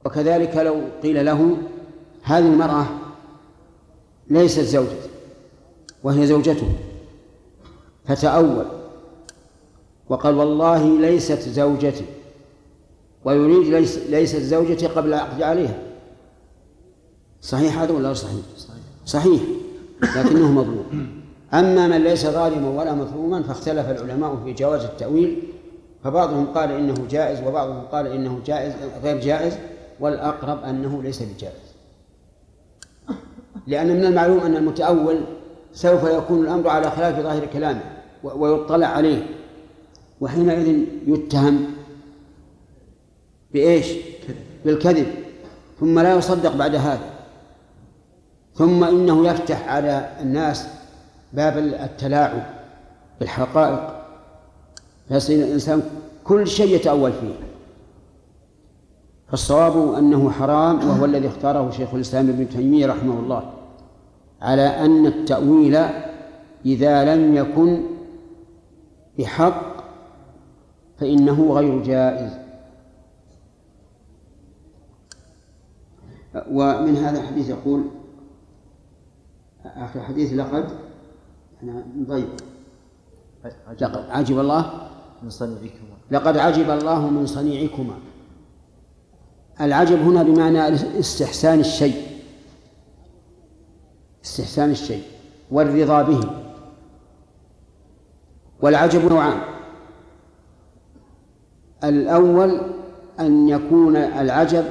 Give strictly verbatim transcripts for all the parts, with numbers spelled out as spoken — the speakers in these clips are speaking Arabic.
وكذلك لو قيل له هذه المرأة ليست زوجته وهي زوجته، فتأول وقال والله ليست زوجتي، ويريد ليس ليست زوجتي قبل العقد عليها، صحيح هذا ولا صحيح؟ صحيح، لكنه مظلوم. أما من ليس ظالما ولا مظلوما فاختلف العلماء في جواز التأويل، فبعضهم قال إنه جائز وبعضهم قال إنه جائز غير جائز، والأقرب أنه ليس بجائز، لأن من المعلوم أن المتأول سوف يكون الأمر على خلاف ظاهر كلامه ويطلع عليه، وحينئذ يتهم بإيش؟ بالكذب، ثم لا يصدق بعد هذا، ثم إنه يفتح على الناس باب التلاعب بالحقائق، فيصير الإنسان كل شيء يتأول فيه. فالصواب أنه حرام، وهو الذي اختاره شيخ الإسلام ابن تيمية رحمه الله، على أن التأويل إذا لم يكن بحق فإنه غير جائز. ومن هذا الحديث يقول آخر حديث لقد أنا نضيع لقد عجب الله من صنيعكما لقد عجب الله من صنيعكما. العجب هنا بمعنى استحسان الشيء، استحسان الشيء والرضا به. والعجب نوعان: الأول أن يكون العجب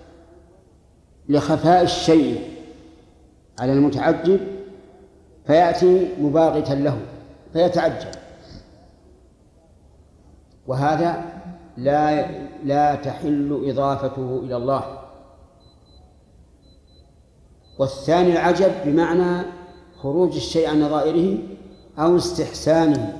لخفاء الشيء على المتعجب فيأتي مباغتا له فيتعجب، وهذا لا لا تحل إضافته إلى الله. والثاني العجب بمعنى خروج الشيء عن نظائره أو استحسانه،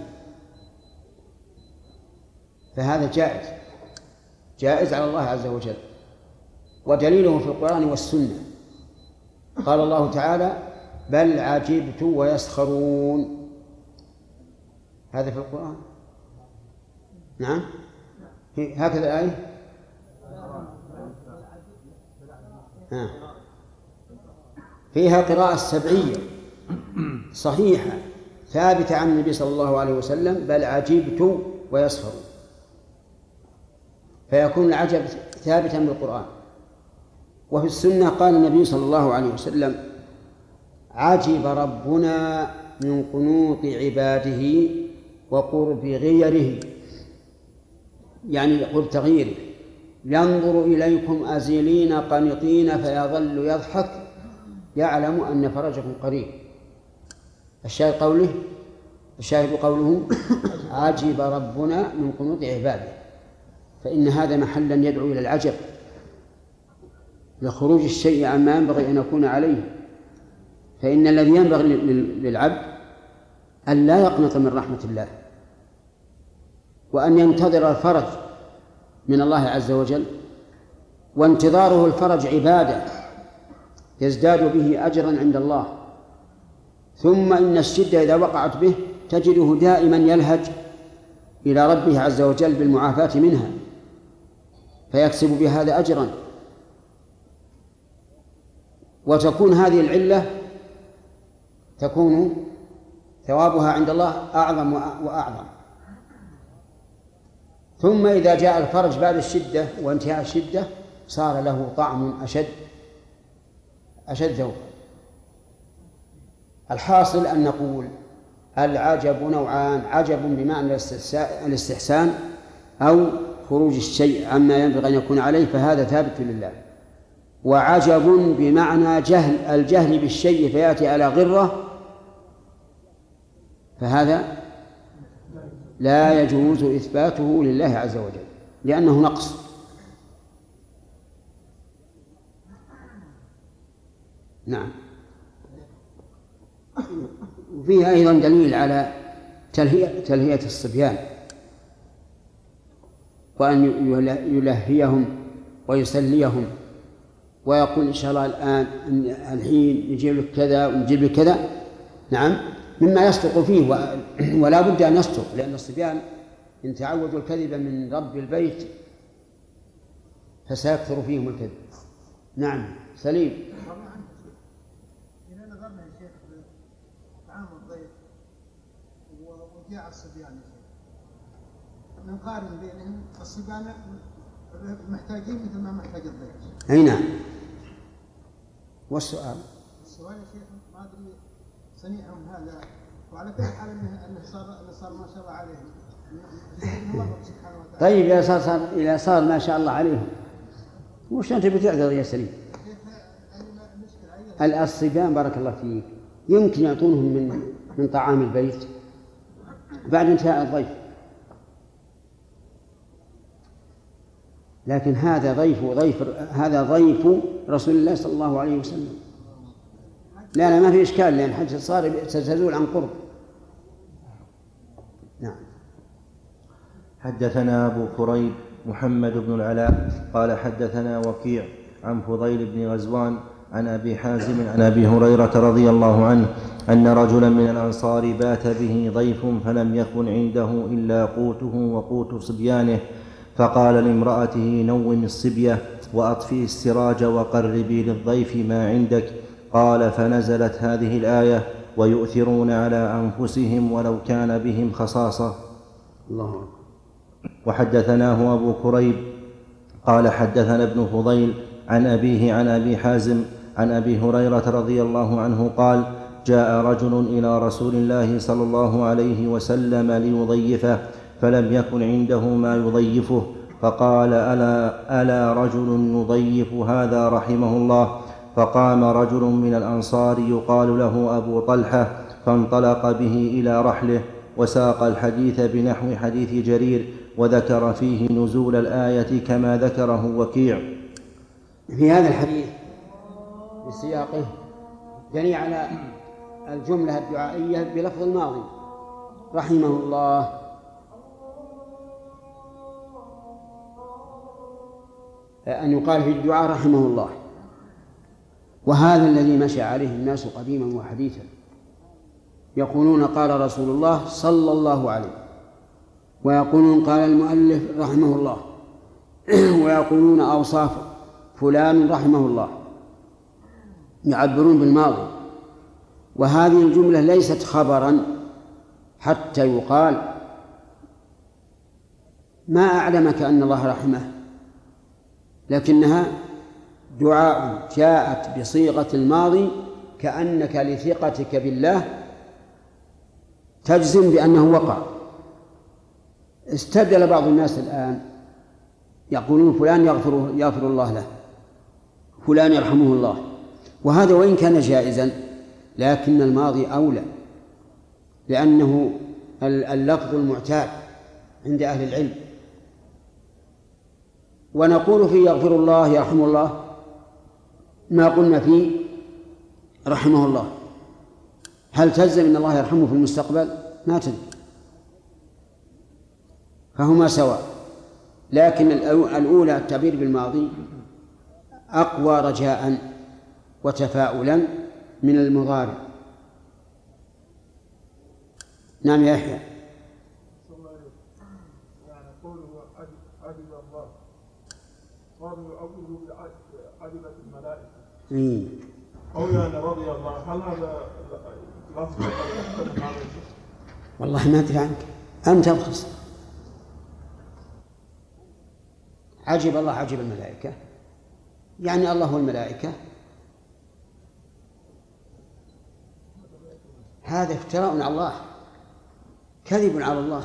فهذا جائز جائز على الله عز وجل، ودليله في القرآن والسنة. قال الله تعالى: بل عجبت ويسخرون، هذا في القرآن. نعم، هكذا الآية. ها. فيها قراءة سبعية صحيحة ثابتة عن النبي صلى الله عليه وسلم: بل عجبت ويسخرون، فيكون العجب ثابتا بالقرآن. وفي السنة قال النبي صلى الله عليه وسلم: عجب ربنا من قنوط عباده وقرب غيره، يعني قرب تغييره، ينظر إليكم أزلين قنطين فيظل يضحك يعلم أن فرجكم قريب. الشاهد قوله الشاهد قوله عجب ربنا من قنوط عباده، فإن هذا محلا يدعو إلى العجب لخروج الشيء عما ينبغي أن يكون عليه. فإن الذي ينبغي للعبد أن لا يقنط من رحمة الله، وأن ينتظر الفرج من الله عز وجل، وانتظاره الفرج عبادة يزداد به أجرا عند الله. ثم إن الشدة إذا وقعت به تجده دائما يلهج إلى ربه عز وجل بالمعافاة منها، فيكسب بهذا أجرا. وتكون هذه العلة تكون ثوابها عند الله أعظم وأعظم. ثم إذا جاء الفرج بعد الشدة وانتهاء الشدة صار له طعم أشد أشد ذوقا. الحاصل أن نقول العجب نوعان: عجب بمعنى الاستحسان أو خروج الشيء عما ينبغي أن يكون عليه، فهذا ثابت لله. وعجب بمعنى جهل الجهل بالشيء فيأتي على غرة، فهذا لا يجوز إثباته لله عز وجل لأنه نقص. نعم. وفيها أيضا دليل على تلهية, تلهية الصبيان، وأن يلهيهم ويسليهم ويقول إن شاء الله الآن الحين نجيب لك كذا ونجيب لك كذا. نعم، مما يصدق فيه ولا بد أن يصدق، لأن الصبيان إن تعودوا الكذب من رب البيت فسيكثر فيهم الكذب. نعم سليم. إذا نظرنا يا شيخ طعام الضيف وجاء الصبيان يا شيخ، نقارن بينهم، الصبيان محتاجين مثل ما محتاج الضيف. أي نعم. والسؤال؟ السؤال يا شيخ ما أدري صنيعهم هذا، وعلى كل حال أنه صار أنه صار ما شاء الله عليهم. طيب إذا صار, صار إذا صار ما شاء الله عليهم وش أنت بتعذر يا سليم؟ الصبيان بارك الله فيك يمكن يعطونهم من من طعام البيت بعد انتهاء الضيف، لكن هذا ضيف ضيف هذا ضيف رسول الله صلى الله عليه وسلم. لا لا ما في إشكال، لأن حج صار تزول عن قرب. نعم. حدثنا أبو كريب محمد بن العلاء قال حدثنا وكيع عن فضيل بن غزوان عن أبي حازم عن أبي هريرة رضي الله عنه أن رجلا من الأنصار بات به ضيف فلم يكن عنده إلا قوته وقوت صبيانه، فقال لامرأته نوم الصبية وأطفئي السراج وقربي للضيف ما عندك. قال فنزلت هذه الآية ويؤثرون على أنفسهم ولو كان بهم خصاصة. الله. وحدثناه أبو كريب قال حدثنا ابن فضيل عن أبيه عن أبي حازم عن أبي هريرة رضي الله عنه قال جاء رجل إلى رسول الله صلى الله عليه وسلم ليضيفه فلم يكن عنده ما يضيفه، فقال ألا, ألا رجل يضيف هذا رحمه الله؟ فقام رجل من الأنصار يقال له أبو طلحة فانطلق به إلى رحله وساق الحديث بنحو حديث جرير وذكر فيه نزول الآية كما ذكره وكيع. في هذا الحديث بسياقه دليل على الجملة الدعائية بلفظ الماضي رحمه الله، أن يقال في الدعاء رحمه الله، وهذا الذي مشى عليه الناس قديما وحديثا، يقولون قال رسول الله صلى الله عليه، ويقولون قال المؤلف رحمه الله، ويقولون أوصاف فلان رحمه الله، يعبرون بالماضي. وهذه الجملة ليست خبرا حتى يقال ما أعلمك أن الله رحمه، لكنها دعاء جاءت بصيغة الماضي كأنك لثقتك بالله تجزم بأنه وقع. استبدل بعض الناس الآن يقولون فلان يغفر, يغفر الله له، فلان يرحمه الله، وهذا وإن كان جائزا لكن الماضي أولى، لأنه اللفظ المعتاد عند أهل العلم. ونقول فيه يغفر الله يرحم الله ما قلنا فيه رحمه الله. هل تلزم أن الله يرحمه في المستقبل؟ ما تلزم، فهما سواء. لكن الأولى التعبير بالماضي أقوى رجاء وتفاؤلا من المضارع. نعم يا يحيى. يعني قوله عجب الله قالوا يعوذ بعجبة الملائكة أو يعني رضي الله، هل هذا لفظ والله ما أدري عنك، أنت أبخص. عجب الله عجب الملائكة يعني الله والملائكة، هذا افتراء على الله، كذب على الله.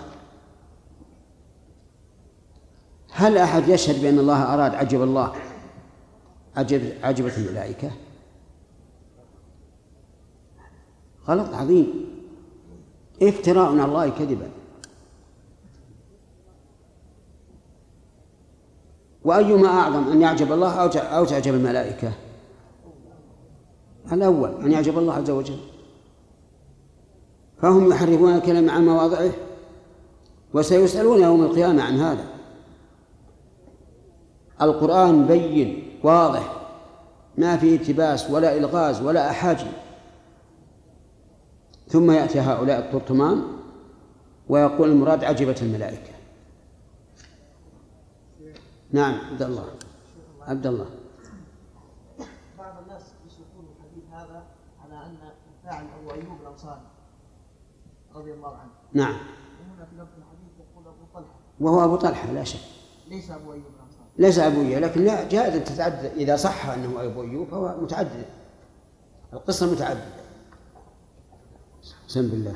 هل أحد يشهد بأن الله أراد عجب الله عجب عجبت الملائكة؟ غلط عظيم، افتراء على الله كذبا. وأيما أعظم أن يعجب الله أو تعجب الملائكة؟ الأول أن يعجب الله عز وجل، فهم يحرفون الكلام عن مواضعه وسيسألون يوم القيامة عن هذا. القرآن بين واضح ما فيه التباس ولا إلغاز ولا أحاجي، ثم يأتي هؤلاء الطرطمان ويقول المراد عجبت الملائكة. نعم عبد الله. عبد الله. بعض الناس يسوقون الحديث هذا على أن الفاعل هو أيوب الأنصاري رضي الله عنه. نعم. وهنا في لفظ الحديث يقول أبو طلحة. وهو أبو طلحة لا شك. ليس أبو أيوب الأنصاري. ليس أبو أيوب، لكن لا جائز أن تتعدد إذا صح أنه أبو أيوب فهو متعدد. القصة متعددة. بسم بالله.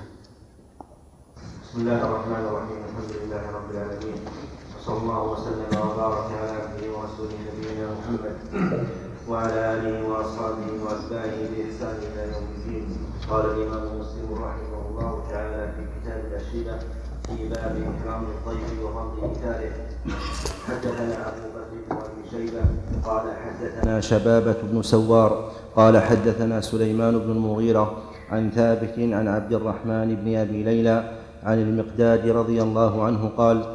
بسم الله الرحمن الرحيم. الحمد لله رب العالمين، وصلى الله وسلم وبارك على عبده ورسوله نبينا محمد وعلى آله وأصحابه وأتباعه بإحسان إلى يوم الدين. قال الإمام مسلم رحمه الله تعالى في كتاب الأشربة في باب إكرام الضيف وفضل إيثاره. حدثنا أبو بكر بن أبي شيبة قال حدثنا شبابة بن سوار قال حدثنا سليمان بن المغيرة عن ثابت عن عبد الرحمن بن أبي ليلى عن المقداد رضي الله عنه قال: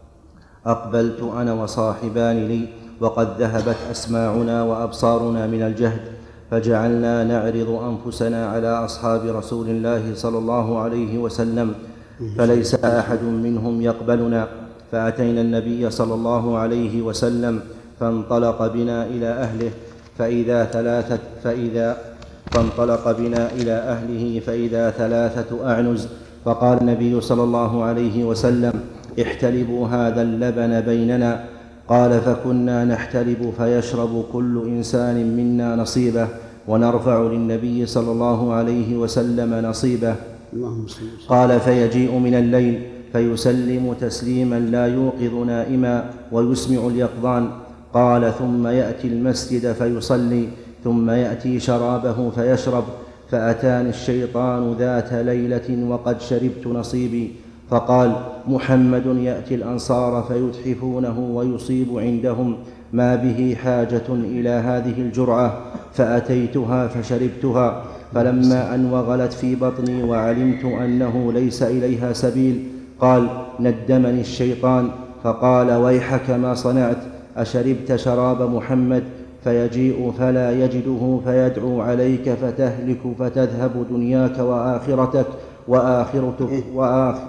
أقبلت أنا وصاحبان لي وقد ذهبت أسماعنا وأبصارنا من الجهد، فجعلنا نعرض أنفسنا على أصحاب رسول الله صلى الله عليه وسلم، فليس أحد منهم يقبلنا. فأتينا النبي صلى الله عليه وسلم فانطلق بنا إلى أهله فإذا ثلاثة فإذا فانطلق بنا إلى أهله فإذا ثلاثة أعنز، فقال النبي صلى الله عليه وسلم: احتلبوا هذا اللبن بيننا. قال: فكنا نحتلب فيشرب كل إنسان منا نصيبه ونرفع للنبي صلى الله عليه وسلم نصيبه. قال: فيجيء من الليل فيسلم تسليما لا يوقظ نائما ويسمع اليقظان. قال: ثم يأتي المسجد فيصلي ثم يأتي شرابه فيشرب. فأتاني الشيطان ذات ليلة وقد شربت نصيبي، فقال: محمد يأتي الأنصار فيتحفونه ويصيب عندهم ما به حاجة إلى هذه الجرعة، فأتيتها فشربتها، فلما أن وغلت في بطني وعلمت أنه ليس إليها سبيل، قال: ندمني الشيطان فقال: ويحك ما صنعت، أشربت شراب محمد؟ فيجيء فلا يجده فيدعو عليك فتهلك فتذهب دنياك وآخرتك وآخرتك وآخ...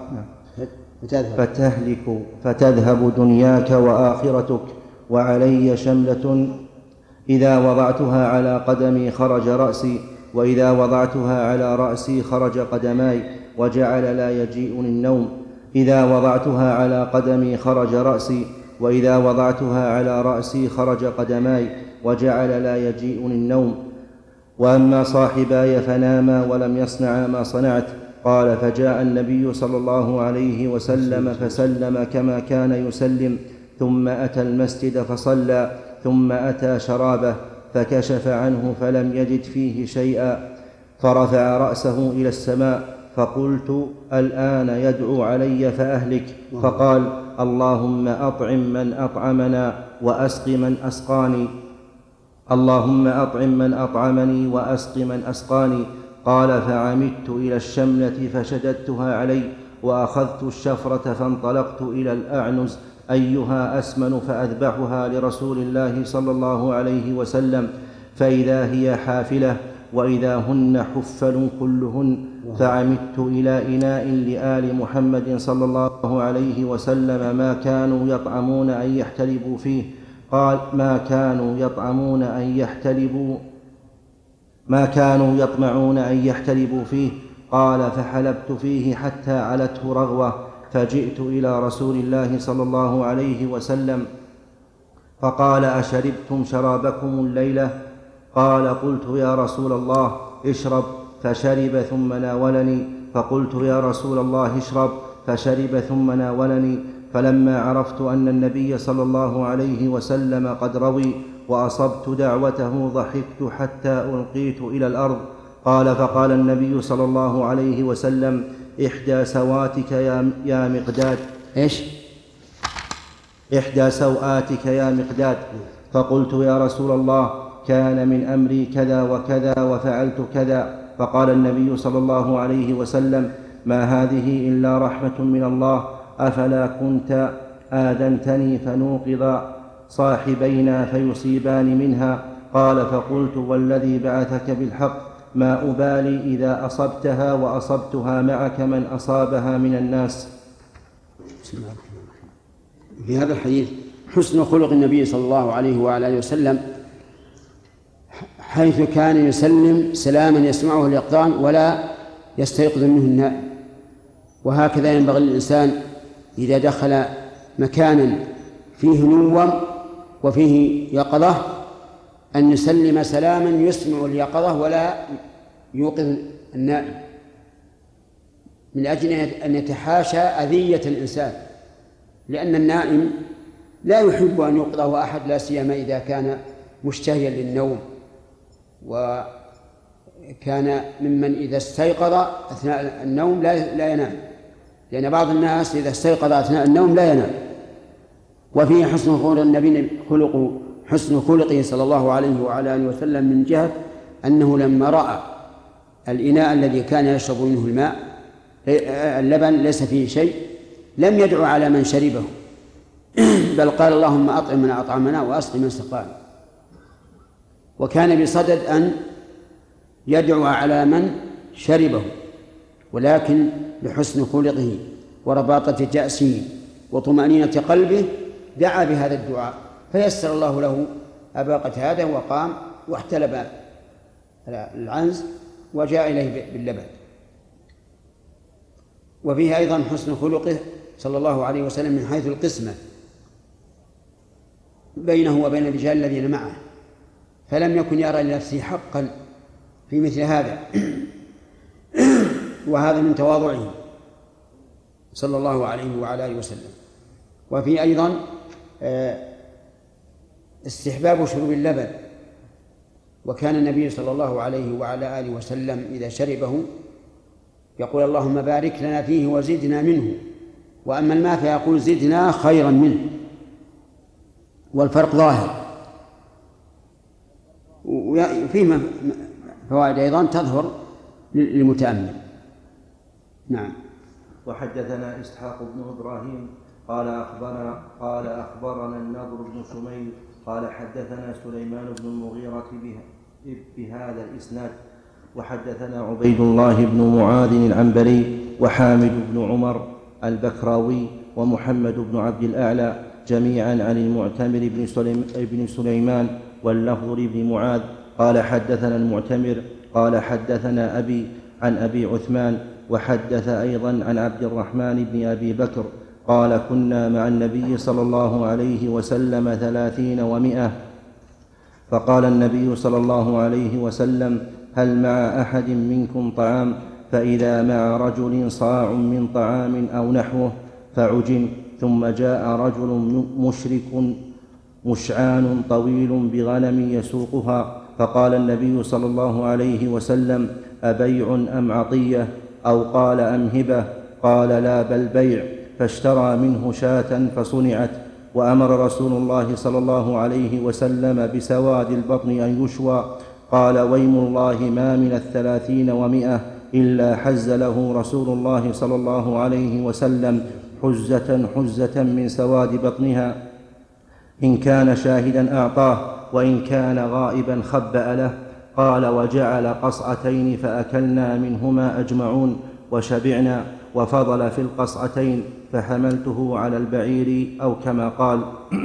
فتهلك فتذهب دنياك وآخرتك وعلي شملة إذا وضعتها على قدمي خرج رأسي، وإذا وضعتها على رأسي خرج قدماي، وجعل لا يجيئني النوم. إذا وضعتها على قدمي خرج رأسي، وإذا وضعتها على رأسي خرج قدماي، وجعل لا يجيئني النوم. وأما صاحباي فناما ولم يصنعا ما صنعت. قال: فجاء النبي صلى الله عليه وسلم فسلم كما كان يسلم، ثم أتى المسجد فصلى، ثم أتى شرابه فكشف عنه فلم يجد فيه شيئا، فرفع رأسه إلى السماء، فقلت: الآن يدعو علي فأهلك. فقال: اللهم أطعم من أطعمنا وأسق من أسقاني، اللهم أطعم من أطعمني وأسق من أسقاني. قال: فعمدت إلى الشملة فشددتها علي، وأخذت الشفرة فانطلقت إلى الأعنز أيها أسمن فأذبحها لرسول الله صلى الله عليه وسلم، فإذا هي حافلة وإذا هن حفل كلهن. فعمدت إلى إناء لآل محمد صلى الله عليه وسلم ما كانوا يطعمون أن يحتلبوا فيه. قال: ما كانوا يطعمون أن يحتلبوا ما كانوا يطمعون أن يحتلبوا فيه. قال: فحلبت فيه حتى علته رغوة، فجئت إلى رسول الله صلى الله عليه وسلم فقال: أشربتم شرابكم الليلة؟ قال: قلت: يا رسول الله اشرب، فشرب ثم ناولني، فقلت: يا رسول الله اشرب، فشرب ثم ناولني. فلما عرفت أن النبي صلى الله عليه وسلم قد روي وأصبت دعوته ضحكت حتى ألقيت إلى الأرض. قال: فقال النبي صلى الله عليه وسلم: إحدى سواتك يا, يا مقداد. إيش؟ إحدى سوآتك يا مقداد. فقلت: يا رسول الله كان من أمري كذا وكذا وفعلت كذا. فقال النبي صلى الله عليه وسلم: ما هذه إلا رحمة من الله، أفلا كنت آذنتني فنوقظ صاحبينا فيصيبان منها؟ قال: فقلت: والذي بعثك بالحق ما أبالي إذا أصبتها وأصبتها معك من أصابها من الناس. في هذا الحديث حسن خلق النبي صلى الله عليه وعلى آله وسلم حيث كان يسلم سلاما يسمعه اليقظان ولا يستيقظ منه النائم. وهكذا ينبغي للإنسان إذا دخل مكانا فيه نوم وفيه يقظة أن يسلم سلاما يسمع اليقظة ولا يوقظ النائم، من أجل أن يتحاشى أذية الإنسان، لأن النائم لا يحب أن يوقظه أحد، لا سيما إذا كان مشتهيا للنوم وكان ممن إذا استيقظ أثناء النوم لا لا ينام، لأن بعض الناس إذا استيقظ أثناء النوم لا ينام. وفيه حسن خلق النبي خلق حسن خلقه صلى الله عليه وعلى آله وسلم من جهة أنه لما رأى الإناء الذي كان يشرب منه الماء اللبن ليس فيه شيء لم يدعو على من شربه، بل قال اللهم أطعم من أطعمنا وأسق من سقانا. وكان بصدد أن يدعو على من شربه، ولكن لحسن خلقه ورباطة جأسه وطمأنينة قلبه دعا بهذا الدعاء، فيسر الله له أبا قتادة وقام واحتلب العنز وجاء إليه باللبن. وفيه أيضا حسن خلقه صلى الله عليه وسلم من حيث القسمة بينه وبين الرجال الذين معه، فلم يكن يرى لنفسه حقا في مثل هذا، وهذا من تواضعه صلى الله عليه وعلى آله وسلم. وفي أيضا استحباب شرب اللبن، وكان النبي صلى الله عليه وعلى آله وسلم إذا شربه يقول اللهم بارك لنا فيه وزدنا منه، وأما الماء فيقول زدنا خيرا منه، والفرق ظاهر. وفيه فوائد أيضا تظهر للمتأمل. نعم. وحدثنا إسحاق بن إبراهيم قال أخبرنا قال أخبرنا النضر بن شميل قال حدثنا سليمان بن المغيرة بهذا الإسناد. وحدثنا عبيد الله بن معاذ العنبري وحامد بن عمر البكراوي ومحمد بن عبد الأعلى جميعا عن المعتمر بن سليمان واللفظ لابن معاذ قال حدثنا المعتمر قال حدثنا أبي عن أبي عثمان وحدث أيضا عن عبد الرحمن بن أبي بكر قال كنا مع النبي صلى الله عليه وسلم ثلاثين ومائة، فقال النبي صلى الله عليه وسلم هل مع أحد منكم طعام؟ فإذا مع رجل صاع من طعام أو نحوه فعجن. ثم جاء رجل مشرك مشعان طويل بغنم يسوقها، فقال النبي صلى الله عليه وسلم أبيع أم عطية؟ أو قال أم هبة؟ قال لا بل بيع، فاشترى منه شاة فصنعت. وأمر رسول الله صلى الله عليه وسلم بسواد البطن أن يشوى. قال ويم الله ما من الثلاثين ومائة إلا حز له رسول الله صلى الله عليه وسلم حزة حزة من سواد بطنها، إن كان شاهدا أعطاه وإن كان غائبا خبأ له. قال وجعل قصعتين فأكلنا منهما أجمعون وشبعنا، وفضل في القصعتين فحملته على البعير أو كما قال.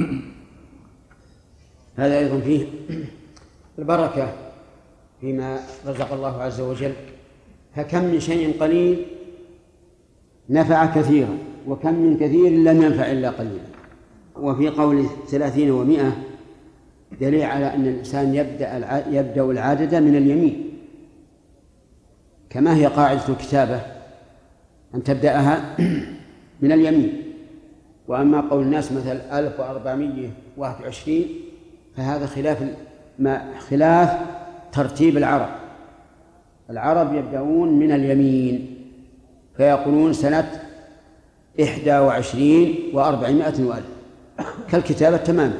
هذا أيضا فيه البركة فيما رزق الله عز وجل، فكم من شيء قليل نفع كثيرا وكم من كثير لم ينفع إلا قليلا. وفي قول ثلاثين ومائة دليل على أن الإنسان يبدأ يبدأ العادة من اليمين، كما هي قاعدة الكتابة أن تبدأها من اليمين. وأما قول الناس مثل ألف وأربعمائة وواحد وعشرين فهذا خلاف ما خلاف ترتيب العرب. العرب يبدأون من اليمين فيقولون سنة إحدى وعشرين وأربعمائة وألف كالكتابة تماما.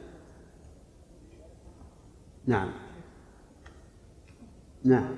نعم. نعم.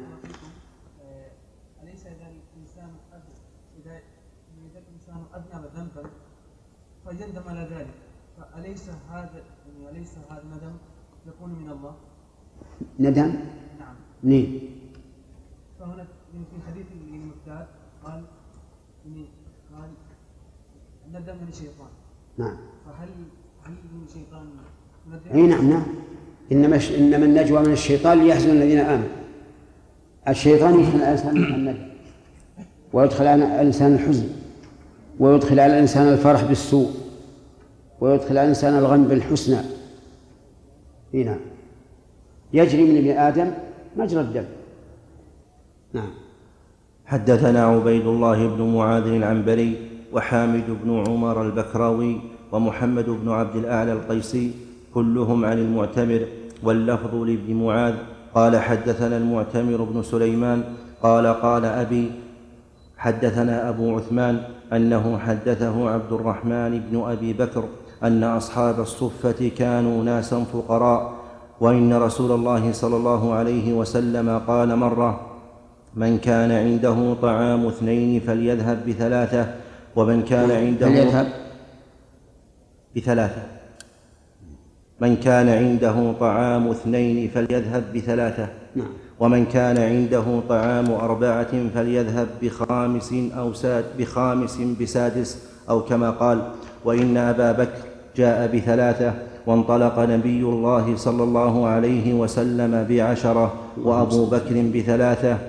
أليس إذا الإنسان إذا إذا الإنسان أذنب ذنبا فيندم على ذلك، فأليس هذا يعني أليس هذا الندم يكون من الله؟ ندم؟ نعم. نعم. فهنا في حديث المقداد قال إني قال الندم من الشيطان. نعم. فهل علي من الشيطان؟ اي نعم نعم، انما انما النجوى من الشيطان ليحزن الذين امنوا. الشيطان يدخل على الانسان النجوى، ويدخل على الانسان الحزن، ويدخل على الانسان الفرح بالسوء، ويدخل على الانسان الغم بالحسنى. اي نعم، يجري من ابن ادم مجرى الدم. نعم. حدثنا عبيد الله بن معاذ العنبري وحامد بن عمر البكراوي ومحمد بن عبد الأعلى القيسي كلهم عن المعتمر، واللفظ لابن معاذ قال حدثنا المعتمر بن سليمان قال قال أبي حدثنا أبو عثمان أنه حدثه عبد الرحمن بن أبي بكر أن أصحاب الصفة كانوا ناسا فقراء، وإن رسول الله صلى الله عليه وسلم قال مرة: من كان عنده طعام اثنين فليذهب بثلاثة، ومن كان عنده فليذهب بثلاثة من كان عنده طعام اثنين فليذهب بثلاثة، ومن كان عنده طعام أربعة فليذهب بخامس أو ساد بخامس بسادس، أو كما قال: وإن أبا بكر جاء بثلاثة، وانطلق نبي الله صلى الله عليه وسلم بعشرة، وأبو بكر بثلاثة.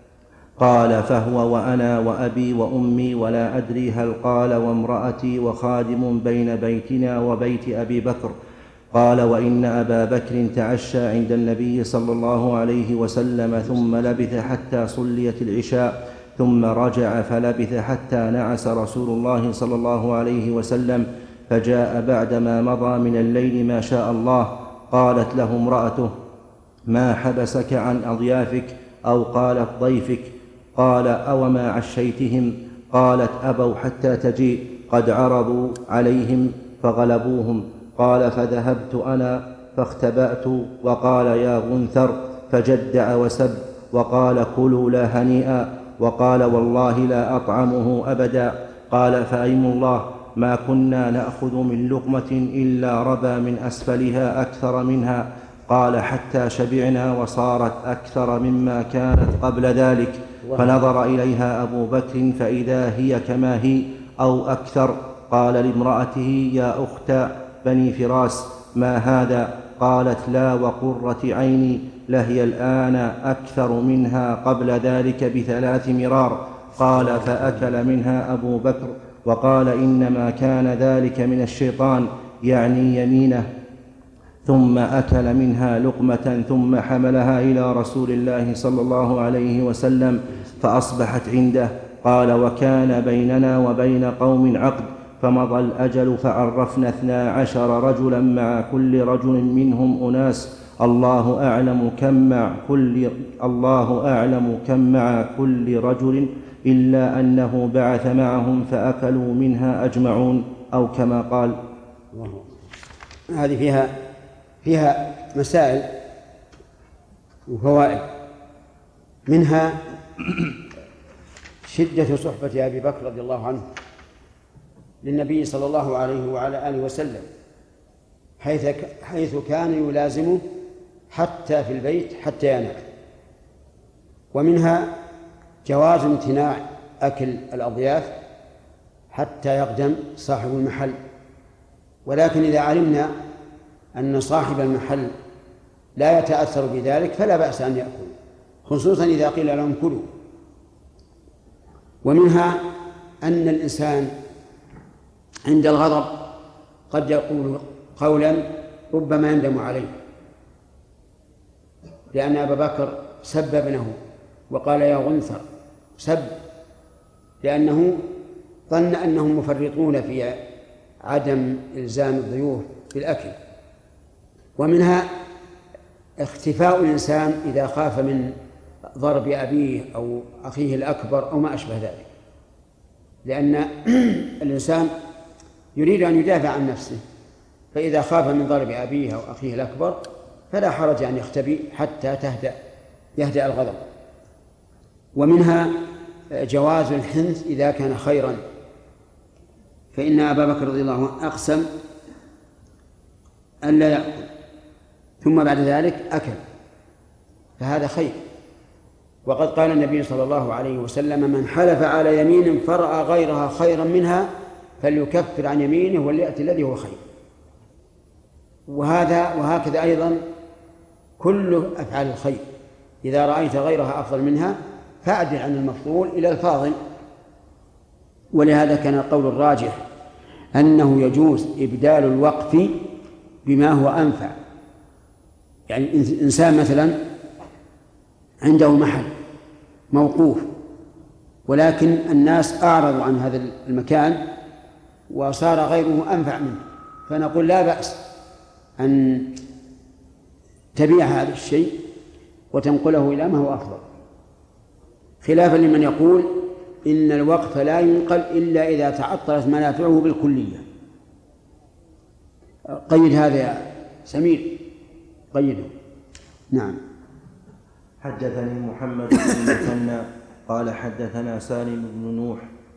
قال: فهو وأنا وأبي وأمي، ولا أدري هل قال وامرأتي وخادم بين بيتنا وبيت أبي بكر. قال: وإن أبا بكر تعشى عند النبي صلى الله عليه وسلم، ثم لبث حتى صليت العشاء، ثم رجع فلبث حتى نعس رسول الله صلى الله عليه وسلم، فجاء بعدما مضى من الليل ما شاء الله. قالت له امرأته: ما حبسك عن أضيافك؟ أو قالت ضيفك؟ قال: أوما عشيتهم؟ قالت: أبوا حتى تجيء، قد عرضوا عليهم فغلبوهم. قال: فذهبت أنا فاختبأت، وقال: يا غنثر، فجدع وسب، وقال: كلوا لا هنيئا، وقال: والله لا أطعمه أبدا. قال: فأيم الله ما كنا نأخذ من لقمة إلا ربى من أسفلها أكثر منها. قال: حتى شبعنا وصارت أكثر مما كانت قبل ذلك. فنظر إليها أبو بكر فإذا هي كما هي أو أكثر. قال لامرأته: يا أخت بني فراس، ما هذا؟ قالت: لا وقرة عيني، لهي الآن أكثر منها قبل ذلك بثلاث مرار. قال: فأكل منها أبو بكر، وقال: إنما كان ذلك من الشيطان، يعني يمينه. ثم أكل منها لقمة، ثم حملها إلى رسول الله صلى الله عليه وسلم، فأصبحت عنده. قال: وكان بيننا وبين قوم عقد، فمضى الأجل فعرفنا اثنا عشر رجلا، مع كل رجل منهم أناس، الله أعلم كم مع كل الله أعلم كم مع كل رجل، إلا أنه بعث معهم فأكلوا منها أجمعون، أو كما قال. هذه فيها فيها مسائل وفوائد، منها شدة صحبة أبي بكر رضي الله عنه للنبي صلى الله عليه وعلى آله وسلم، حيث حيث كان يلازمه حتى في البيت حتى ينام. ومنها جواز امتناع أكل الأضياف حتى يقدم صاحب المحل، ولكن إذا علمنا أن صاحب المحل لا يتأثر بذلك فلا بأس أن يأكل، خصوصا إذا قيل لهم كلوا. ومنها أن الإنسان عند الغضب قد يقول قولا ربما يندم عليه، لأن أبا بكر سب ابنه وقال: يا غنثر، سب لأنه ظن أنهم مفرطون في عدم إلزام الضيوف بالأكل. ومنها اختفاء الإنسان إذا خاف من ضرب أبيه أو أخيه الأكبر أو ما أشبه ذلك، لأن الإنسان يريد أن يدافع عن نفسه، فإذا خاف من ضرب أبيه أو أخيه الأكبر فلا حرج أن يختبئ حتى تهدأ يهدأ الغضب. ومنها جواز الحنث إذا كان خيرا، فإن أبا بكر رضي الله عنه أقسم أن لا يأكل، ثم بعد ذلك أكل، فهذا خير. وقد قال النبي صلى الله عليه وسلم: من حلف على يمين فرأى غيرها خيرا منها فليكفر عن يمينه وليأتي الذي هو خير. وهذا وهكذا أيضا كل أفعال الخير، إذا رأيت غيرها أفضل منها فأعدل عن المفضول إلى الفاضل. ولهذا كان القول الراجح أنه يجوز إبدال الوقف بما هو أنفع. يعني إنسان مثلا عنده محل موقوف ولكن الناس أعرضوا عن هذا المكان وصار غيره أنفع منه، فنقول لا بأس أن تبيع هذا الشيء وتنقله إلى ما هو أفضل، خلافا لمن يقول إن الوقف لا ينقل إلا إذا تعطلت منافعه بالكلية. قيد هذا يا سمير، قيده. نعم. حدثني محمد بن المثنى قال حدثنا سالم بن نوح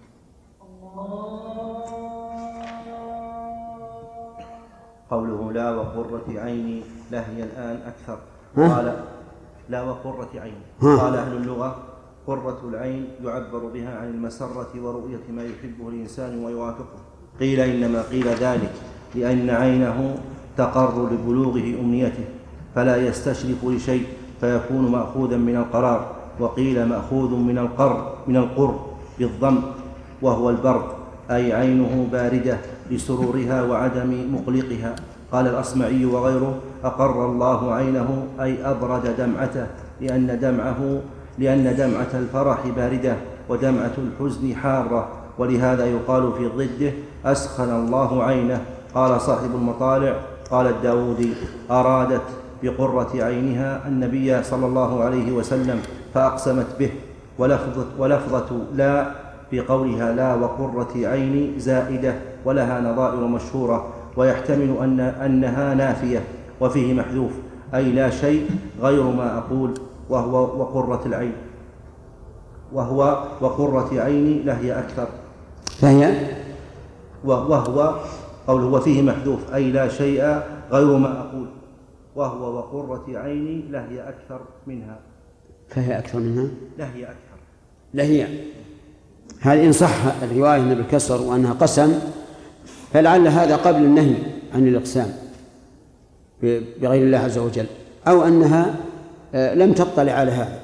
قوله لا وقرة عيني لهي الآن أكثر. قال لا وقرة عيني. قال أهل اللغة قرة العين يعبر بها عن المسرة ورؤية ما يحبه الإنسان ويوافقه. قيل إنما قيل ذلك لأن عينه تقر لبلوغه أمنيته فلا يستشرف لشيء فيكون مأخوذا من القرار. وقيل مأخوذ من القر من القر بالضم وهو البرد، أي عينه باردة لسرورها وعدم مقلقها. قال الأصمعي وغيره أقر الله عينه أي أبرد دمعته، لأن دمعه لأن دمعة الفرح باردة ودمعة الحزن حارة، ولهذا يقال في ضده أسخن الله عينه. قال صاحب المطالع قال الداودي أرادت بقرة عينها النبي صلى الله عليه وسلم فأقسمت به. ولفظة, ولفظة لا في قولها لا وقرة عيني زائدة ولها نظائر مشهورة، ويحتمل أن أنها نافية وفيه محذوف أي لا شيء غير ما أقول وهو وقرة العين وهو وقرة عيني لهي أكثر. فهي وهو قوله وفيه محذوف أي لا شيء غير ما أقول وهو وقرة عيني لهي أكثر منها. فهي أكثر منها لهي أكثر لهي. هذه إن صح الرواية أن بالكسر وأنها قسم فلعل هذا قبل النهي عن الإقسام بغير الله عز وجل، أو أنها لم تطلع على هذا.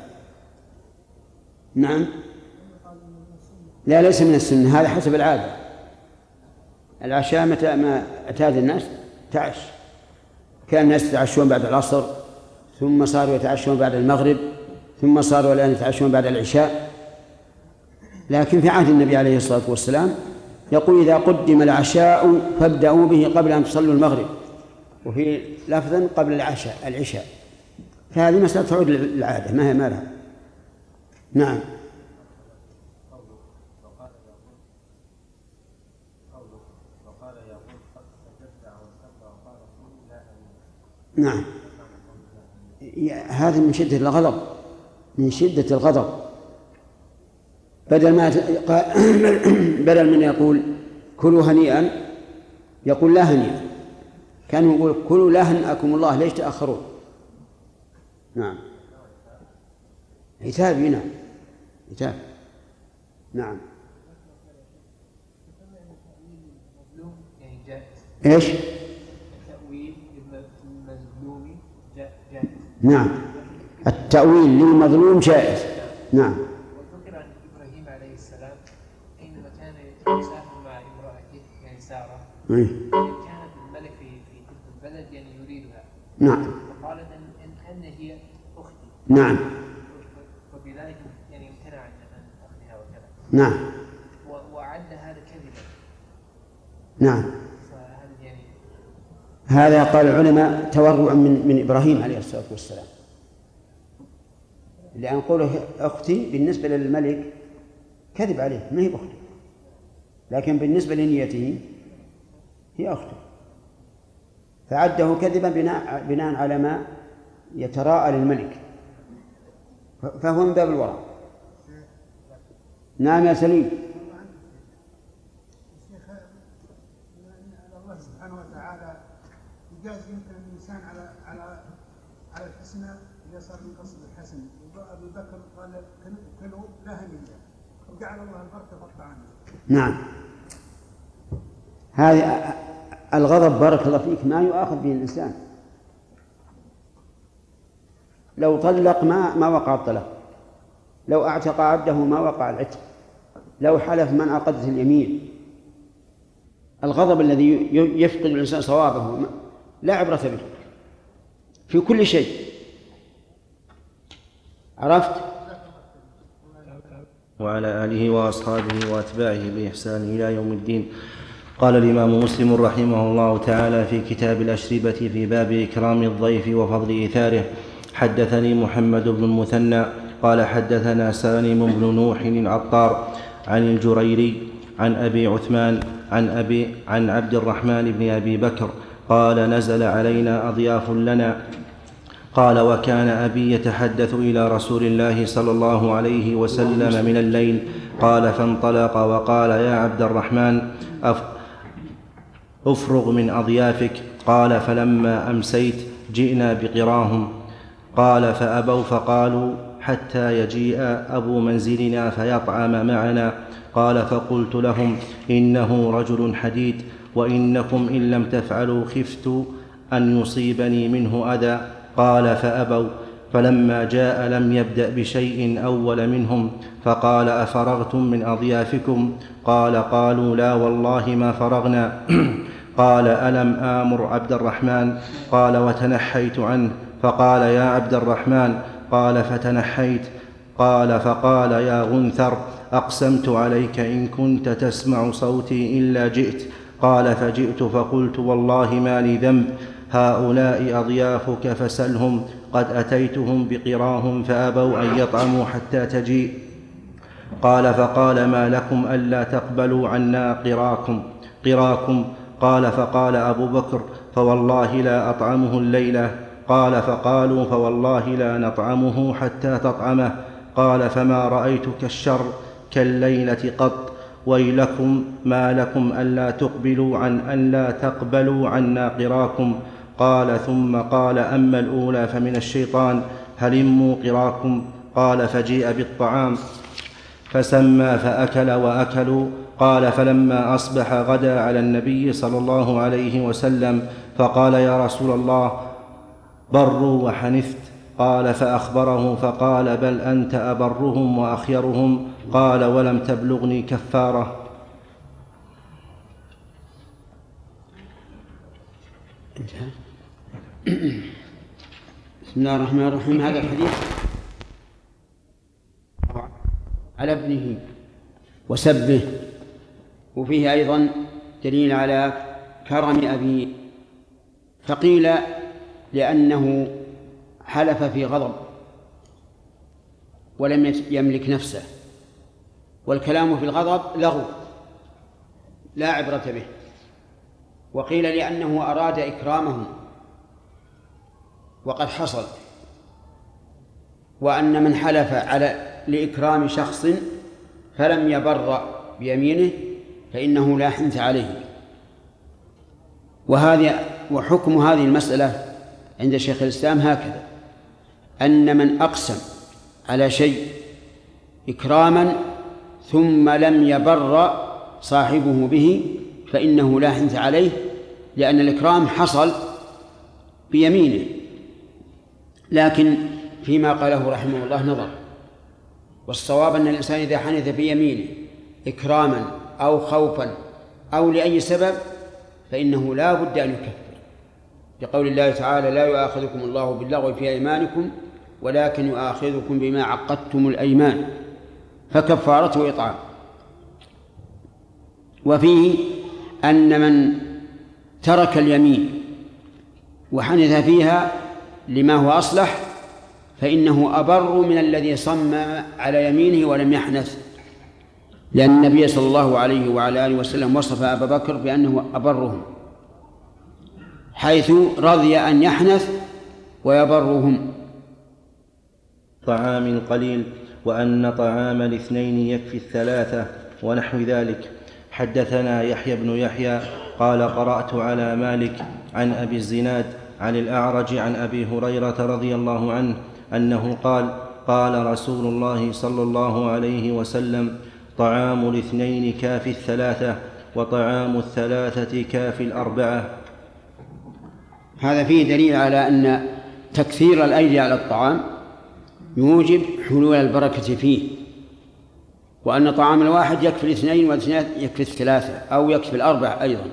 نعم. لا ليس من السنة، هذا حسب العادة. العشاء متى ما اعتاد الناس تعش، كان الناس يتعشون بعد العصر ثم صاروا يتعشون بعد المغرب ثم صاروا الآن يتعشون بعد العشاء. لكن في عهد النبي عليه الصلاة والسلام يقول إذا قدم العشاء فابدأوا به قبل أن تصلوا المغرب، وفي لفظا قبل العشاء العشاء. فهذه مسألة تعود للعادة ما هي ما لها. نعم. نعم. هذا من شدة الغضب، من شدة الغضب. بدل ما بدل من يقول كلوا هنيئا يقول لا هنيئا، كان يقول كلوا لا هنأكم الله ليش تأخرون. نعم. عتاب. نعم عتاب. نعم. ايش؟ التأويل للمظلوم جائز. نعم. التأويل للمظلوم جائز. نعم. وذكر عن إبراهيم عليه السلام حينما كان يسافر مع امرأته يعني سارة، كانت الملك في في تلك البلد يعني يريدها. نعم. فقالت أن أن هي أختي. نعم. وبذلك يعني امتنع عن أخذها وكذا. نعم. وعد هذا كذبا. نعم. فهل يعني هذا قال العلماء تورع من من إبراهيم عليه الصلاة والسلام، لأن قوله أختي بالنسبة للملك كذب عليه ما هي أختي، لكن بالنسبة لنيته هي أخته، فعده كذبا بناء بناء على ما يتراءى للملك، فهو من باب الورع. نعم يا سليم. الله سبحانه وتعالى يجاز يمكن الإنسان على على على الحسنى إذا صار من قصد الحسن. أبو بكر قال كلوا لا هنيئا وجعل الله البركة فقط عنه. نعم. هذه الغضب بارك الله فيك ما يؤاخذ به الإنسان. لو طلق ما ما وقع الطلاق، لو اعتق عبده ما وقع العتق، لو حلف من عقدت اليمين. الغضب الذي يفقد الإنسان صوابه لا عبرة به في كل شيء. عرفت؟ وعلى آله وأصحابه وأتباعه بإحسان إلى يوم الدين. قال الإمام مسلم رحمه الله تعالى في كتاب الأشربة في باب إكرام الضيف وفضل إيثاره: حدثني محمد بن المثنى قال حدثنا سالم بن نوح العطار عن الجريري عن أبي عثمان عن, أبي عن عبد الرحمن بن أبي بكر قال: نزل علينا أضياف لنا. قال: وكان أبي يتحدث إلى رسول الله صلى الله عليه وسلم من الليل. قال: فانطلق وقال: يا عبد الرحمن أفرغ من أضيافك. قال: فلما أمسيت جئنا بقراهم. قال: فأبوا فقالوا: حتى يجيء أبو منزلنا فيطعم معنا. قال: فقلت لهم: إنه رجل حديد، وإنكم إن لم تفعلوا خفت أن يصيبني منه أذى. قال: فأبوا. فلما جاء لم يبدأ بشيء أول منهم، فقال: أفرغتم من أضيافكم؟ قال: قالوا: لا والله ما فرغنا. قال: ألم آمر عبد الرحمن؟ قال: وتنحيت عنه. فقال: يا عبد الرحمن. قال: فتنحيت. قال: فقال: يا غنثر، أقسمت عليك إن كنت تسمع صوتي إلا جئت. قال: فجئت فقلت: والله ما لي ذنب، هؤلاء أضيافك فسلهم، قد أتيتهم بقراهم فأبوا أن يطعموا حتى تجيء. قال: فقال: ما لكم ألا تقبلوا عنا قراكم قراكم قال: فقال أبو بكر: فوالله لا أطعمه الليلة. قال: فقالوا: فوالله لا نطعمه حتى تطعمه. قال: فما رأيتك الشر كالليلة قط، ويلكم ما لكم ألا تقبلوا عن أن لا تقبلوا عنا قراكم. قال: ثم قال: أما الأولى فمن الشيطان، هلموا قراكم. قال: فجيء بالطعام فسمى فأكل وأكلوا. قال: فلما أصبح غدا على النبي صلى الله عليه وسلم، فقال: يا رسول الله، بروا وحنثت. قال: فأخبره فقال: بل أنت أبرهم وأخيرهم. قال: ولم تبلغني كفارة. بسم الله الرحمن الرحيم. هذا الحديث على ابنه وسبه، وفيه أيضا دليل على كرم أبيه. فقيل لأنه حلف في غضب ولم يملك نفسه، والكلام في الغضب لغو لا عبرة به. وقيل لأنه أراد إكرامهم وقد حصل، وأن من حلف على لإكرام شخص فلم يبر بيمينه فإنه لا حنث عليه. وهذه وحكم هذه المسألة عند شيخ الإسلام هكذا: أن من أقسم على شيء إكراما ثم لم يبر صاحبه به فإنه لا حنث عليه، لأن الإكرام حصل بيمينه. لكن فيما قاله رحمه الله نظر، والصواب أن الإنسان إذا حنث بيمينه إكراما أو خوفا أو لأي سبب فإنه لا بد أن يكفر، لقول الله تعالى: لا يؤاخذكم الله باللغو في أيمانكم ولكن يؤاخذكم بما عقدتم الأيمان فكفارته إطعام. وفيه أن من ترك اليمين وحنث فيها لما هو أصلح فإنه أبر من الذي صمم على يمينه ولم يحنث، لأن النبي صلى الله عليه وعلى آله وسلم وصف أبا بكر بأنه أبرهم، حيث رضي أن يحنث ويبرهم. طعام قليل، وأن طعام الاثنين يكفي الثلاثة، ونحو ذلك. حدثنا يحيى بن يحيى قال: قرأت على مالك عن أبي الزناد عن الأعرج عن أبي هريرة رضي الله عنه أنه قال: قال رسول الله صلى الله عليه وسلم: طعام الاثنين كافي الثلاثة، وطعام الثلاثة كافي الأربعة. هذا فيه دليل على أن تكثير الأيدي على الطعام يوجب حلول البركة فيه، وأن طعام الواحد يكفي الاثنين والاثنين يكفي الثلاثة أو يكفي الأربع أيضا،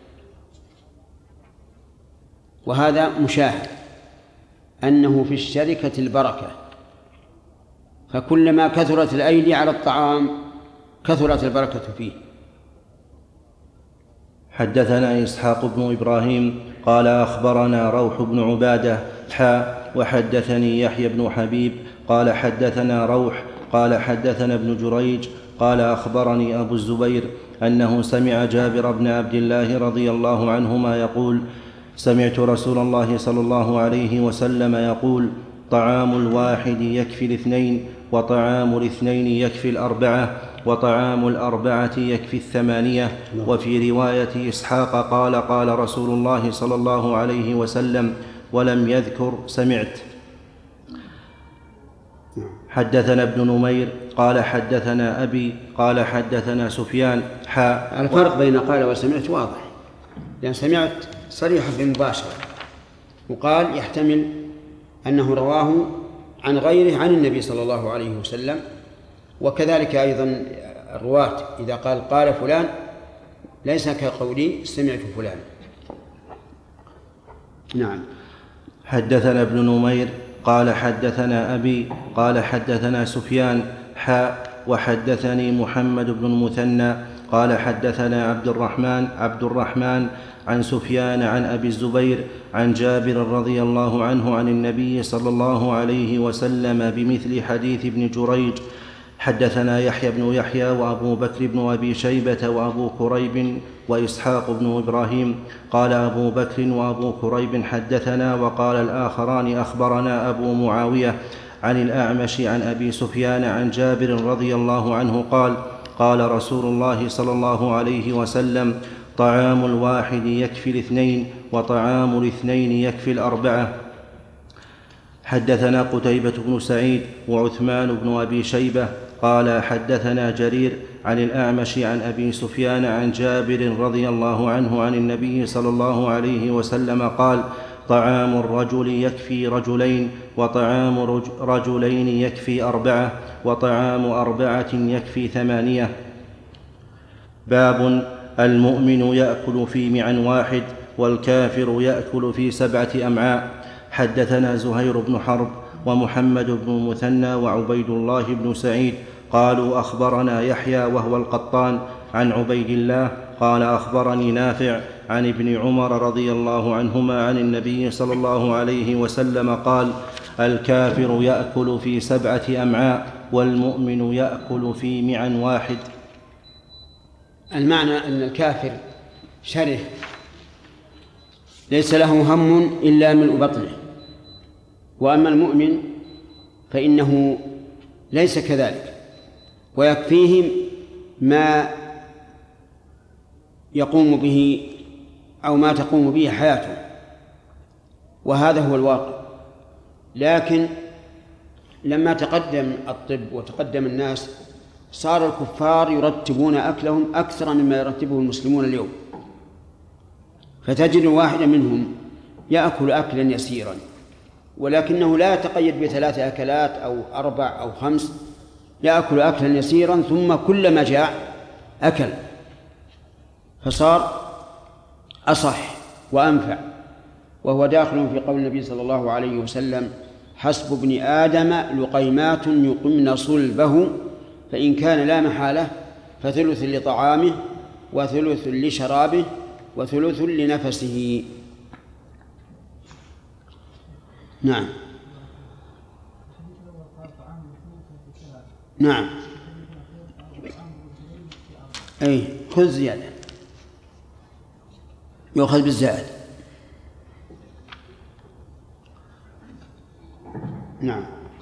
وهذا مشاهد أنه في الشركة البركة، فكلما كثرت الأيدي على الطعام كثرت البركة فيه. حدثنا إسحاق بن إبراهيم قال أخبرنا روح بن عبادة حاء وحدثني يحيى بن حبيب قال حدثنا روح قال حدثنا ابن جريج قال أخبرني أبو الزبير أنه سمع جابر بن عبد الله رضي الله عنهما يقول: سمعت رسول الله صلى الله عليه وسلم يقول: طعام الواحد يكفي الاثنين، وطعام الاثنين يكفي الأربعة، وطعام الأربعة يكفي الثمانية. وفي رواية إسحاق قال: قال رسول الله صلى الله عليه وسلم، ولم يذكر سمعت. حدثنا ابن نمير قال حدثنا أبي قال حدثنا سفيان حاء. الفرق بين قال وسمعت واضح، لأن سمعت صريحة بالمباشرة، وقال يحتمل أنه رواه عن غيره عن النبي صلى الله عليه وسلم. وكذلك أيضا الرواة إذا قال قال فلان ليس كقولي سمعت فلان. نعم. حدثنا ابن نمير قال حدثنا أبي قال حدثنا سفيان حاء وحدثني محمد بن المثنى قال حدثنا عبد الرحمن عبد الرحمن عن سفيان عن أبي الزبير عن جابر رضي الله عنه عن النبي صلى الله عليه وسلم بمثل حديث ابن جريج. حدثنا يحيى بن يحيى وأبو بكر بن أبي شيبة وأبو كريب وإسحاق بن إبراهيم. قال أبو بكر وأبو كريب حدثنا، وقال الآخران أخبرنا أبو معاوية عن الأعمش عن أبي سفيان عن جابر رضي الله عنه قال: قال رسول الله صلى الله عليه وسلم: طعام الواحد يكفي الاثنين، وطعام الاثنين يكفي الأربعة. حدثنا قتيبة بن سعيد وعثمان بن أبي شيبة قال حدثنا جرير عن الأعمش عن أبي سفيان عن جابر رضي الله عنه عن النبي صلى الله عليه وسلم قال: طعام الرجل يكفي رجلين، وطعام رجلين يكفي أربعة، وطعام أربعة يكفي ثمانية. باب المؤمن يأكل في معن واحد، والكافر يأكل في سبعة أمعاء. حدثنا زهير بن حرب ومحمد بن المثنى وعبيد الله بن سعيد قالوا أخبرنا يحيى وهو القطان عن عبيد الله قال أخبرني نافع عن ابن عمر رضي الله عنهما عن النبي صلى الله عليه وسلم قال: الكافر يأكل في سبعة أمعاء، والمؤمن يأكل في معن واحد. المعنى أن الكافر شره ليس له هم إلا ملء بطنه، وأما المؤمن فإنه ليس كذلك، ويكفيه ما يقوم به أو ما تقوم به حياته، وهذا هو الواقع. لكن لما تقدم الطب وتقدم الناس صار الكفار يرتبون أكلهم أكثر مما يرتبه المسلمون اليوم، فتجد واحدا منهم يأكل أكلا يسيرا، ولكنه لا يتقيد بثلاث أكلات أو أربع أو خمس، يأكل أكلا يسيرا ثم كلما جاع أكل، فصار أصح وأنفع. وهو داخل في قول النبي صلى الله عليه وسلم: حسب ابن آدم لقيمات يقمن صلبه، فإن كان لا محالة فثلث لطعامه، وثلث لشرابه، وثلث لنفسه. نعم نعم أي خذ زيادة، يؤخذ بالزائد. نعم.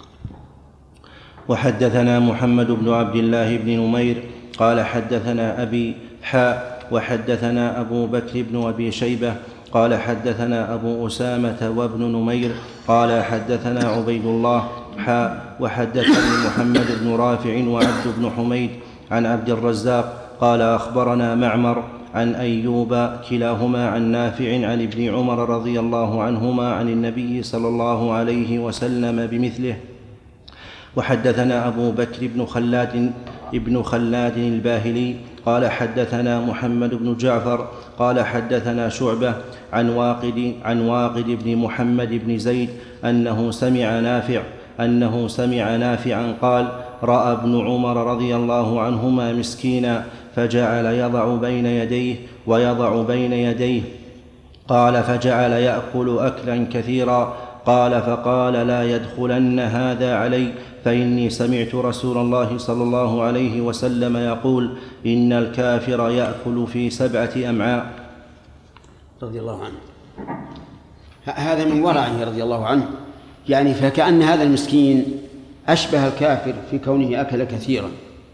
وحدثنا محمد بن عبد الله بن نمير قال حدثنا أبي حاء وحدثنا أبو بكر بن أبي شيبة قال حدثنا أبو أسامة وابن نمير قال حدثنا عبيد الله حاء وحدثني محمد بن رافع وعبد بن حميد عن عبد الرزاق قال أخبرنا معمر عن أيوب كلاهما عن نافع عن ابن عمر رضي الله عنهما عن النبي صلى الله عليه وسلم بمثله. وحدثنا أبو بكر بن خلاد ابن خلاد الباهلي قال حدثنا محمد بن جعفر قال حدثنا شعبة عن واقد عن واقد بن محمد بن زيد أنه سمع نافع أنه سمع نافعا قال رأى ابن عمر رضي الله عنهما مسكينا فجعل يضع بين يديه ويضع بين يديه قال فجعل يأكل أكلا كثيرا قال فقال لا يدخلن هذا علي فإني سمعت رسول الله صلى الله عليه وسلم يقول إن الكافر يأكل في سبعة أمعاء. رضي الله عنه. هذا من ورعه رضي الله عنه، يعني فكأن هذا المسكين أشبه الكافر في كونه أكل كثيرا،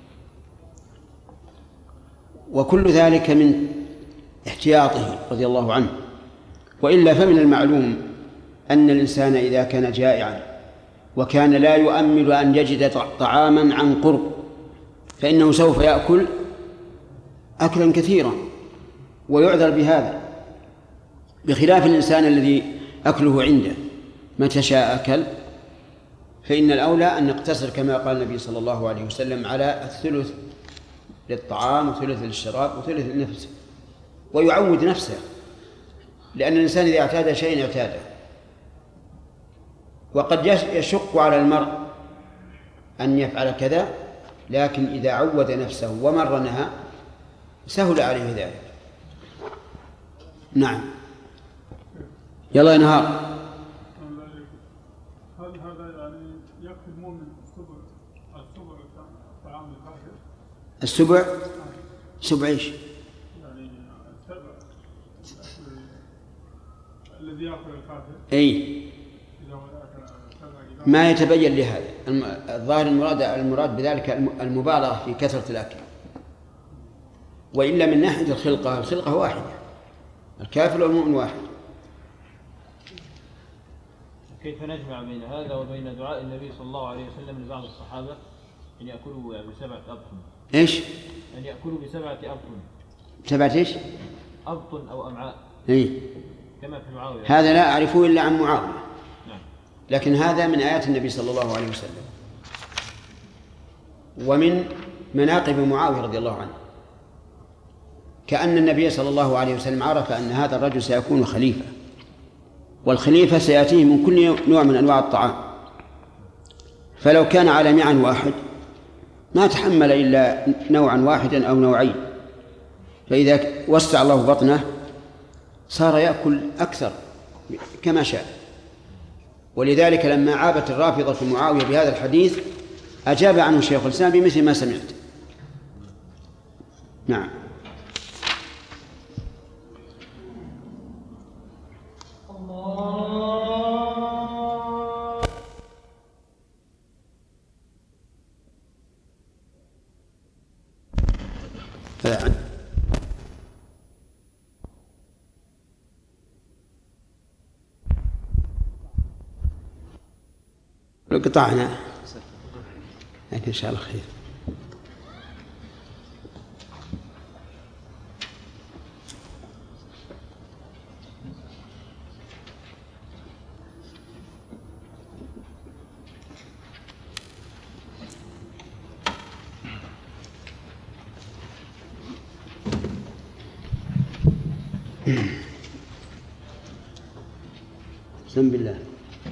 وكل ذلك من احتياطه رضي الله عنه. وإلا فمن المعلوم أن الإنسان إذا كان جائعا وكان لا يؤمل أن يجد طعاما عن قرب فإنه سوف يأكل أكلا كثيرا ويعذر بهذا، بخلاف الإنسان الذي أكله عنده متى شاء أكل. فإن الأولى أن نقتصر كما قال النبي صلى الله عليه وسلم على الثلث للطعام وثلث للشراب وثلث للنفس، ويعود نفسه، لأن الإنسان إذا اعتاد شيئا اعتاده. وقد يشق على المرء أن يفعل كذا، لكن إذا عود نفسه ومرنها سهل عليه ذلك. نعم. يلا يا نهار. هل هذا يعني يكفي المؤمن السبع السبع طعام الكافر؟ السبع سبع ايش؟ يعني السبع الذي يأكل الكافر. اي ما يتبين لهذا. الظاهر المراد المراد بذلك المبالغة في كثرة الأكل، وإلا من ناحية الخلقة الخلقة واحدة، الكافر والمؤمن واحد. كيف نجمع بين هذا وبين دعاء النبي صلى الله عليه وسلم لبعض الصحابة أن يأكلوا بسبعة أبطن؟ إيش؟ أن يأكلوا بسبعة أبطن. سبعة إيش؟ أبطن أو أمعاء. إيه؟ كما في معاوية. هذا لا أعرفه إلا عن معاوية. نعم. لكن هذا من آيات النبي صلى الله عليه وسلم، ومن مناقب معاوية رضي الله عنه، كأن النبي صلى الله عليه وسلم عرف أن هذا الرجل سيكون خليفة، والخليفة سيأتيه من كل نوع من أنواع الطعام، فلو كان على معن واحد ما تحمل إلا نوعا واحدا أو نوعين، فإذا وسع الله بطنه صار يأكل أكثر كما شاء. ولذلك لما عابت الرافضة معاوية بهذا الحديث أجاب عنه شيخ الإسلام بمثل ما سمعت. نعم. فعلا. قطعنا، لكن إن شاء الله خير. بسم الله.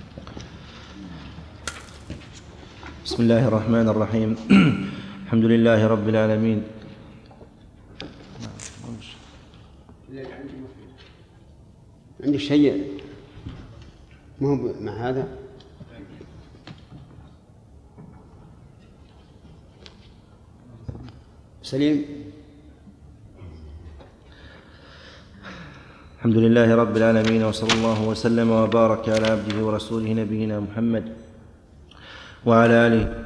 بسم الله الرحمن الرحيم. الحمد لله رب العالمين. عندك شيء مو مع هذا؟ سليم. الحمد لله رب العالمين، وصلى الله وسلم وبارك على عبده ورسوله نبينا محمد وعلى آله.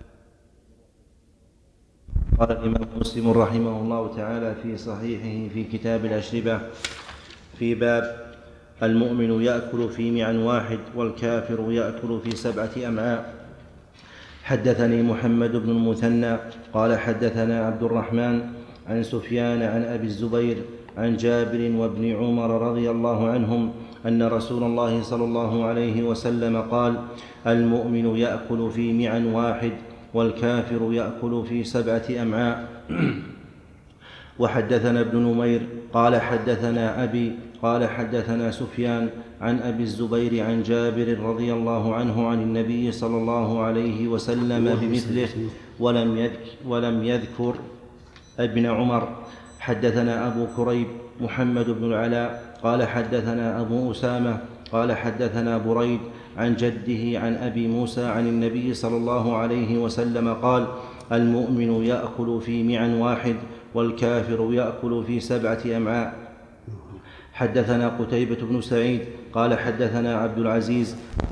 قال الإمام مسلم رحمه الله تعالى في صحيحه في كتاب الأشربة في باب المؤمن يأكل في معن واحد والكافر يأكل في سبعة أمعاء. حدثني محمد بن المثنى قال حدثنا عبد الرحمن عن سفيان عن أبي الزبير عن جابر وابن عمر رضي الله عنهم أن رسول الله صلى الله عليه وسلم قال: المؤمن يأكل في معا واحد والكافر يأكل في سبعة أمعاء. وحدثنا ابن نمير قال حدثنا أبي قال حدثنا سفيان عن أبي الزبير عن جابر رضي الله عنه عن النبي صلى الله عليه وسلم بمثله ولم يذكر, ولم يذكر ابن عمر. حدثنا أبو كريب محمد بن العلاء قال حدثنا أبو أسامة قال حدثنا بريد عن جده عن أبي موسى عن النبي صلى الله عليه وسلم قال: المؤمن يأكل في معا واحد والكافر يأكل في سبعة أمعاء. حدثنا قتيبة بن سعيد قال حدثنا عبد العزيز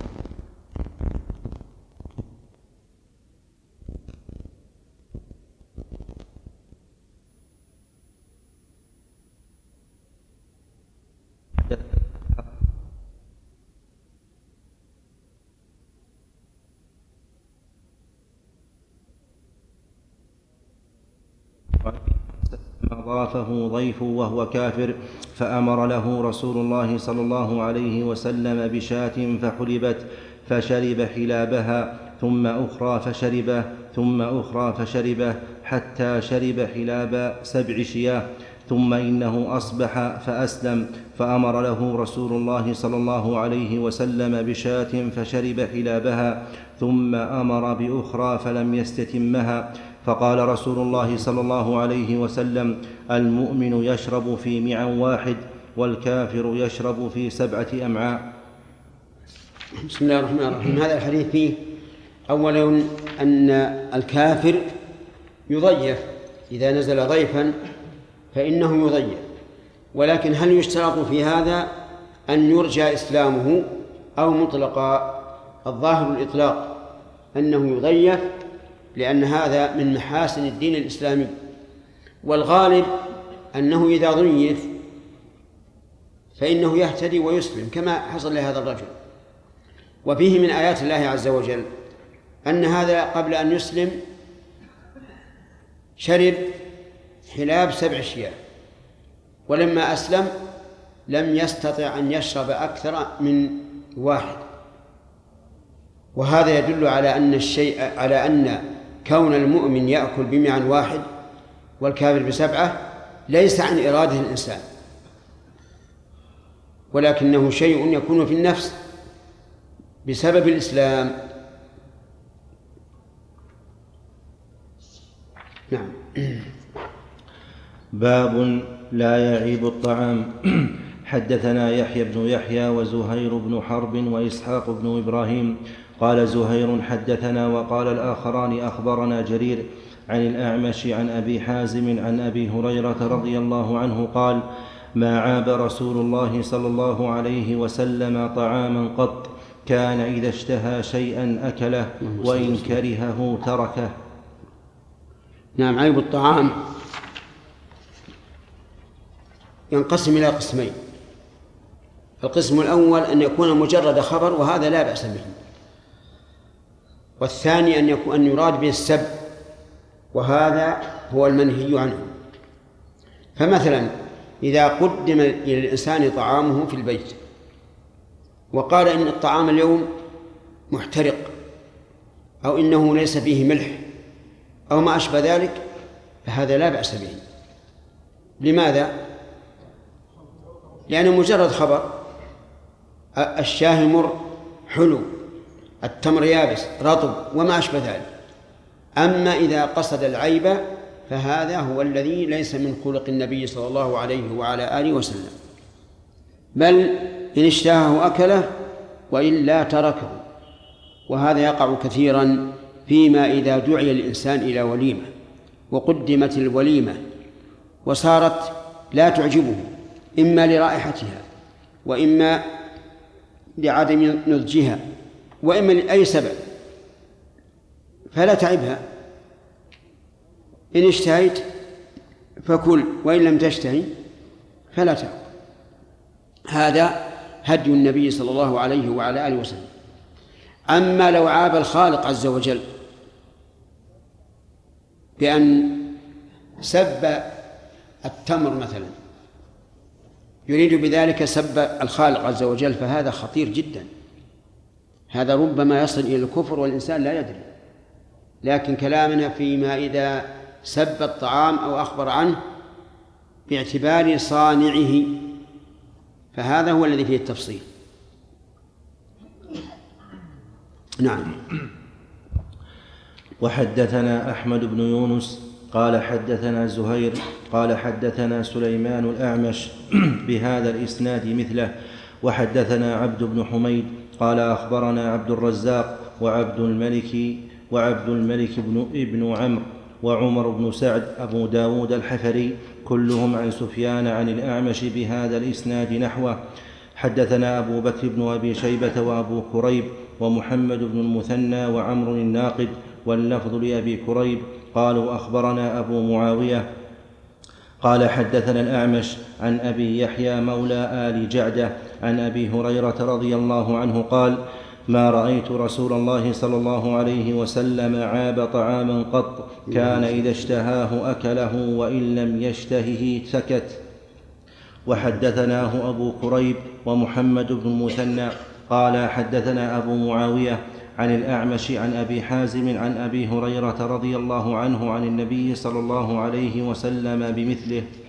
أضافه ضيف وهو كافر، فأمر له رسول الله صلى الله عليه وسلم بشاة فحلبت فشرب حلابها ثم أخرى فشربه ثم أخرى فشربه حتى شرب حلاب سبع شياه، ثم إنه أصبح فأسلم، فأمر له رسول الله صلى الله عليه وسلم بشاة فشرب حلابها ثم أمر بأخرى فلم يستتمها، فقال رسول الله صلى الله عليه وسلم: المؤمن يشرب في معا واحد والكافر يشرب في سبعة أمعاء. بسم الله الرحمن الرحيم. هذا الحديث فيه أولا أن الكافر يضيف، إذا نزل ضيفا فإنه يضيف، ولكن هل يشترط في هذا أن يرجى إسلامه أو مطلقا؟ الظاهر الإطلاق أنه يضيف، لأن هذا من محاسن الدين الإسلامي، والغالب أنه إذا ضيف فإنه يهتدي ويسلم كما حصل لهذا الرجل. وفيه من آيات الله عز وجل أن هذا قبل أن يسلم شرب حلاب سبع شياه، ولما أسلم لم يستطع أن يشرب أكثر من واحد، وهذا يدل على أن الشيء على أن كون المؤمن يأكل بمعا واحد والكافر بسبعة ليس عن إرادة الإنسان، ولكنه شيء يكون في النفس بسبب الإسلام. نعم. باب لا يعيب الطعام. حدثنا يحيى بن يحيى وزهير بن حرب وإسحاق بن إبراهيم قال زهير حدثنا، وقال الآخران أخبرنا جرير عن الأعمش عن أبي حازم عن أبي هريرة رضي الله عنه قال: ما عاب رسول الله صلى الله عليه وسلم طعاما قط، كان إذا اشتهى شيئا أكله وإن كرهه تركه. نعم. عيب الطعام ينقسم إلى قسمين. القسم الأول أن يكون مجرد خبر، وهذا لا بأس به، والثاني أن يكون أن يراد به السب، وهذا هو المنهي عنه. فمثلا إذا قدم إلى الإنسان طعامه في البيت وقال إن الطعام اليوم محترق، أو إنه ليس فيه ملح، أو ما أشبه ذلك، فهذا لا بأس به. لماذا؟ لأنه مجرد خبر. الشاي مر حلو، التمر يابس رطب، وما أشبه ذلك. أما إذا قصد العيب فهذا هو الذي ليس من خلق النبي صلى الله عليه وعلى آله وسلم، بل إن اشتهاه أكله وإلا تركه. وهذا يقع كثيرا فيما إذا دعي الإنسان إلى وليمة وقدمت الوليمة وصارت لا تعجبه، إما لرائحتها وإما لعدم نضجها وإما لأي سبب، فلا تعبها. إن اشتهيت فكل، وإن لم تشتهي فلا تأكل. هذا هدي النبي صلى الله عليه وعلى آله وسلم. أما لو عاب الخالق عز وجل بأن سب التمر مثلا يريد بذلك سب الخالق عز وجل، فهذا خطير جدا، هذا ربما يصل إلى الكفر والإنسان لا يدري. لكن كلامنا فيما إذا سب الطعام أو أخبر عنه باعتبار صانعه، فهذا هو الذي فيه التفصيل. نعم. وحدثنا أحمد بن يونس قال حدثنا زهير قال حدثنا سليمان الأعمش بهذا الإسناد مثله. وحدثنا عبد بن حميد قال أخبرنا عبد الرزاق وعبد الملك وعبد الملك بن ابن عمرو وعمر بن سعد أبو داود الحفري كلهم عن سفيان عن الأعمش بهذا الإسناد نحوه. حدثنا أبو بكر بن أبي شيبة وأبو كريب ومحمد بن المثنى وعمر الناقد واللفظ لأبي كريب قالوا أخبرنا أبو معاوية قال حدثنا الأعمش عن أبي يحيى مولى آل جعدة عن أبي هريرة رضي الله عنه قال ما رأيت رسول الله صلى الله عليه وسلم عاب طعاما قط كان إذا اشتهاه أكله وإن لم يشتهه سكت. وحدثناه أبو كريب ومحمد بن المثنى قال حدثنا أبو معاوية عن الأعمش عن أبي حازم عن أبي هريرة رضي الله عنه عن النبي صلى الله عليه وسلم بمثله.